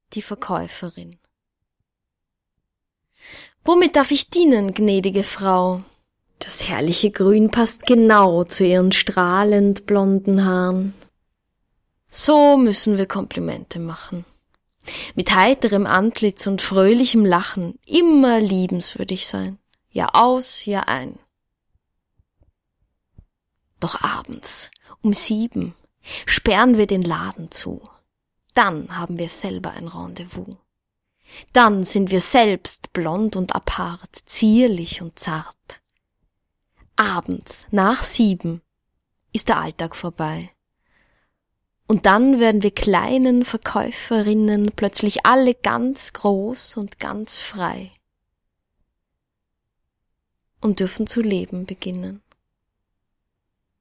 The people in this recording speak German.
die Verkäuferin. »Womit darf ich dienen, gnädige Frau?« Das herrliche Grün passt genau zu ihren strahlend blonden Haaren. So müssen wir Komplimente machen. Mit heiterem Antlitz und fröhlichem Lachen, immer liebenswürdig sein. Jahr aus, Jahr ein. Doch abends, um 7, sperren wir den Laden zu. Dann haben wir selber ein Rendezvous. Dann sind wir selbst blond und apart, zierlich und zart. Abends, nach 7, ist der Alltag vorbei. Und dann werden wir kleinen Verkäuferinnen plötzlich alle ganz groß und ganz frei und dürfen zu leben beginnen.